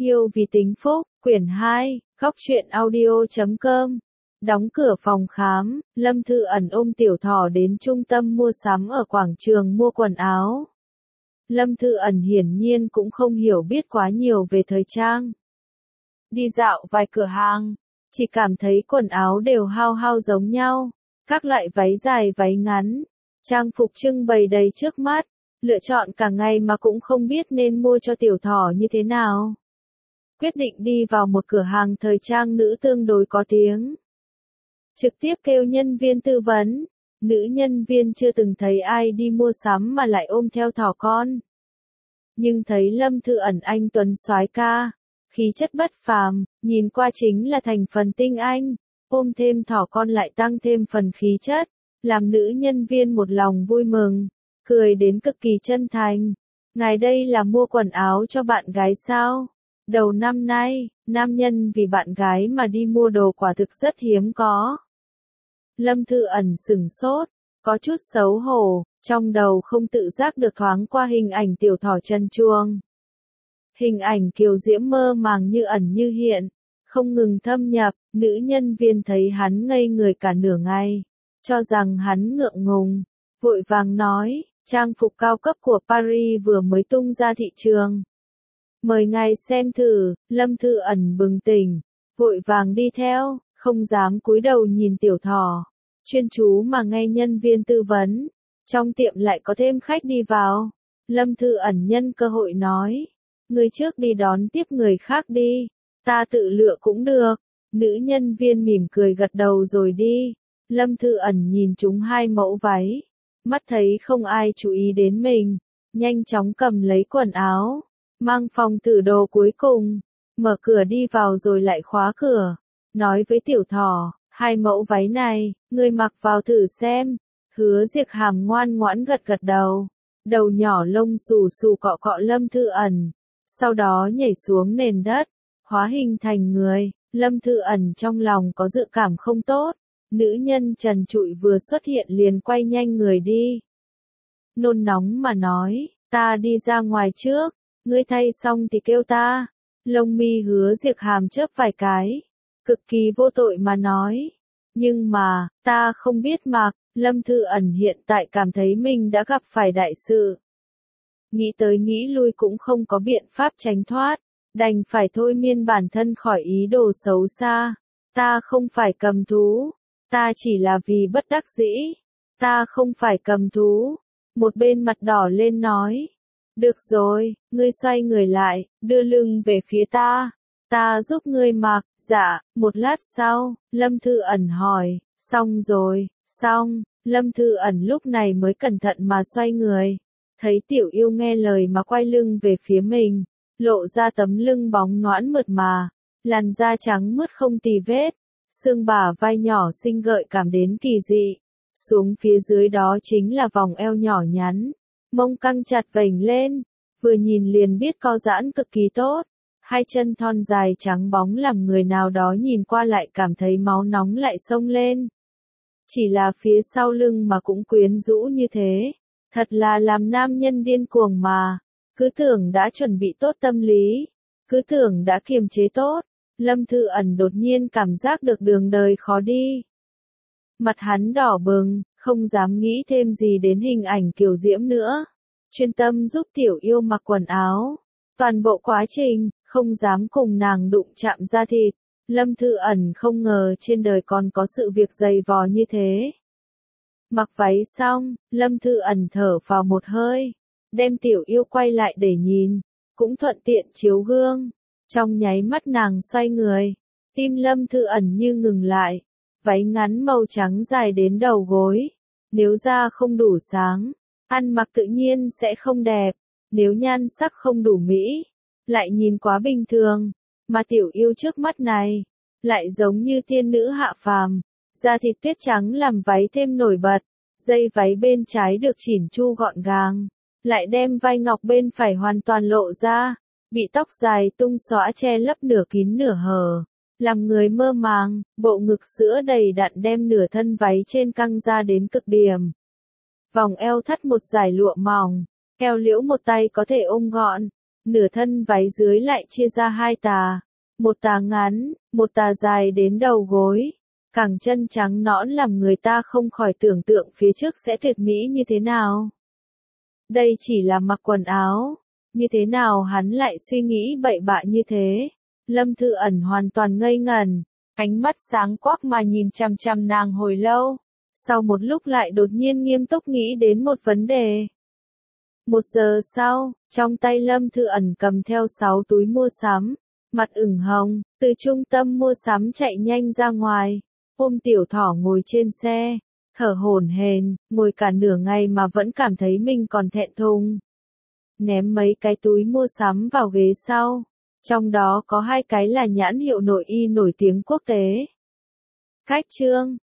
Yêu vì tính phúc, quyển 2, góc truyện audio.com. Đóng cửa phòng khám, Lâm Thư Ẩn ôm Tiểu Thỏ đến trung tâm mua sắm ở quảng trường mua quần áo. Lâm Thư Ẩn hiển nhiên cũng không hiểu biết quá nhiều về thời trang. Đi dạo vài cửa hàng, chỉ cảm thấy quần áo đều hao hao giống nhau, các loại váy dài váy ngắn, trang phục trưng bày đầy trước mắt, lựa chọn cả ngày mà cũng không biết nên mua cho Tiểu Thỏ như thế nào. Quyết định đi vào một cửa hàng thời trang nữ tương đối có tiếng. Trực tiếp kêu nhân viên tư vấn, nữ nhân viên chưa từng thấy ai đi mua sắm mà lại ôm theo thỏ con. Nhưng thấy Lâm Thư Ẩn anh tuấn soái ca, khí chất bất phàm, nhìn qua chính là thành phần tinh anh, ôm thêm thỏ con lại tăng thêm phần khí chất, làm nữ nhân viên một lòng vui mừng, cười đến cực kỳ chân thành. Ngài đây là mua quần áo cho bạn gái sao? Đầu năm nay, nam nhân vì bạn gái mà đi mua đồ quả thực rất hiếm có. Lâm Thư Ẩn sửng sốt, có chút xấu hổ, trong đầu không tự giác được thoáng qua hình ảnh Tiểu Thỏ trần truồng. Hình ảnh kiều diễm mơ màng như ẩn như hiện, không ngừng thâm nhập, nữ nhân viên thấy hắn ngây người cả nửa ngày, cho rằng hắn ngượng ngùng, vội vàng nói, trang phục cao cấp của Paris vừa mới tung ra thị trường. Mời ngài xem thử. Lâm Thư Ẩn bừng tỉnh, vội vàng đi theo, không dám cúi đầu nhìn Tiểu Thỏ, chuyên chú mà nghe nhân viên tư vấn. Trong tiệm lại có thêm khách đi vào. Lâm Thư Ẩn nhân cơ hội nói, người trước đi đón tiếp người khác đi, ta tự lựa cũng được. Nữ nhân viên mỉm cười gật đầu rồi đi. Lâm Thư Ẩn nhìn chúng hai mẫu váy, mắt thấy không ai chú ý đến mình, nhanh chóng cầm lấy quần áo, mang phòng thử đồ cuối cùng, mở cửa đi vào rồi lại khóa cửa, nói với Tiểu Thỏ, hai mẫu váy này, ngươi mặc vào thử xem. Hứa Diệc Hàm ngoan ngoãn gật gật đầu, đầu nhỏ lông xù xù cọ cọ Lâm Thư Ẩn, sau đó nhảy xuống nền đất, hóa hình thành người. Lâm Thư Ẩn trong lòng có dự cảm không tốt, nữ nhân trần trụi vừa xuất hiện liền quay nhanh người đi. Nôn nóng mà nói, ta đi ra ngoài trước, ngươi thay xong thì kêu ta. Lông mi Hứa Diệc Hàm chớp vài cái, cực kỳ vô tội mà nói. Nhưng mà, ta không biết mặc. Lâm Thư Ẩn hiện tại cảm thấy mình đã gặp phải đại sự. Nghĩ tới nghĩ lui cũng không có biện pháp tránh thoát, đành phải thôi miên bản thân khỏi ý đồ xấu xa. Ta không phải cầm thú, ta chỉ là vì bất đắc dĩ. Ta không phải cầm thú. Một bên mặt đỏ lên nói. Được rồi, ngươi xoay người lại, đưa lưng về phía ta. Ta giúp ngươi mặc. Dạ. Một lát sau, Lâm Thư Ẩn hỏi, xong rồi, xong. Lâm Thư Ẩn lúc này mới cẩn thận mà xoay người. Thấy Tiểu Yêu nghe lời mà quay lưng về phía mình, lộ ra tấm lưng bóng nõn mượt mà, làn da trắng mướt không tì vết, xương bả vai nhỏ xinh gợi cảm đến kỳ dị. Xuống phía dưới đó chính là vòng eo nhỏ nhắn, mông căng chặt vểnh lên, vừa nhìn liền biết co giãn cực kỳ tốt. Hai chân thon dài trắng bóng làm người nào đó nhìn qua lại cảm thấy máu nóng lại xông lên. Chỉ là phía sau lưng mà cũng quyến rũ như thế, thật là làm nam nhân điên cuồng mà. Cứ tưởng đã chuẩn bị tốt tâm lý, cứ tưởng đã kiềm chế tốt, Lâm Thư Ẩn đột nhiên cảm giác được đường đời khó đi. Mặt hắn đỏ bừng, không dám nghĩ thêm gì đến hình ảnh kiều diễm nữa. Chuyên tâm giúp Tiểu Yêu mặc quần áo. Toàn bộ quá trình, không dám cùng nàng đụng chạm da thịt. Lâm Thư Ẩn không ngờ trên đời còn có sự việc dày vò như thế. Mặc váy xong, Lâm Thư Ẩn thở vào một hơi, đem Tiểu Yêu quay lại để nhìn, cũng thuận tiện chiếu gương. Trong nháy mắt nàng xoay người, tim Lâm Thư Ẩn như ngừng lại. Váy ngắn màu trắng dài đến đầu gối, nếu da không đủ sáng, ăn mặc tự nhiên sẽ không đẹp, nếu nhan sắc không đủ mỹ, lại nhìn quá bình thường. Mà Tiểu Yêu trước mắt này, lại giống như tiên nữ hạ phàm, da thịt tuyết trắng làm váy thêm nổi bật, dây váy bên trái được chỉn chu gọn gàng, lại đem vai ngọc bên phải hoàn toàn lộ ra, bị tóc dài tung xõa che lấp nửa kín nửa hở, làm người mơ màng. Bộ ngực sữa đầy đặn đem nửa thân váy trên căng ra đến cực điểm. Vòng eo thắt một dải lụa mỏng, eo liễu một tay có thể ôm gọn, Nửa thân váy dưới lại chia ra hai tà. Một tà ngắn, một tà dài đến đầu gối. Cẳng chân trắng nõn làm người ta không khỏi tưởng tượng phía trước sẽ tuyệt mỹ như thế nào. Đây chỉ là mặc quần áo. Như thế nào hắn lại suy nghĩ bậy bạ như thế? Lâm Thư Ẩn hoàn toàn ngây ngẩn. Ánh mắt sáng quắc mà nhìn chằm chằm nàng hồi lâu. Sau một lúc lại đột nhiên nghiêm túc nghĩ đến một vấn đề. 1 giờ sau, trong tay Lâm Thư Ẩn cầm theo 6 túi mua sắm. Mặt ửng hồng, từ trung tâm mua sắm chạy nhanh ra ngoài. Ôm Tiểu Thỏ ngồi trên xe, thở hổn hển, ngồi cả nửa ngày mà vẫn cảm thấy mình còn thẹn thùng. Ném mấy cái túi mua sắm vào ghế sau. Trong đó có 2 cái là nhãn hiệu nội y nổi tiếng quốc tế. Khách trương,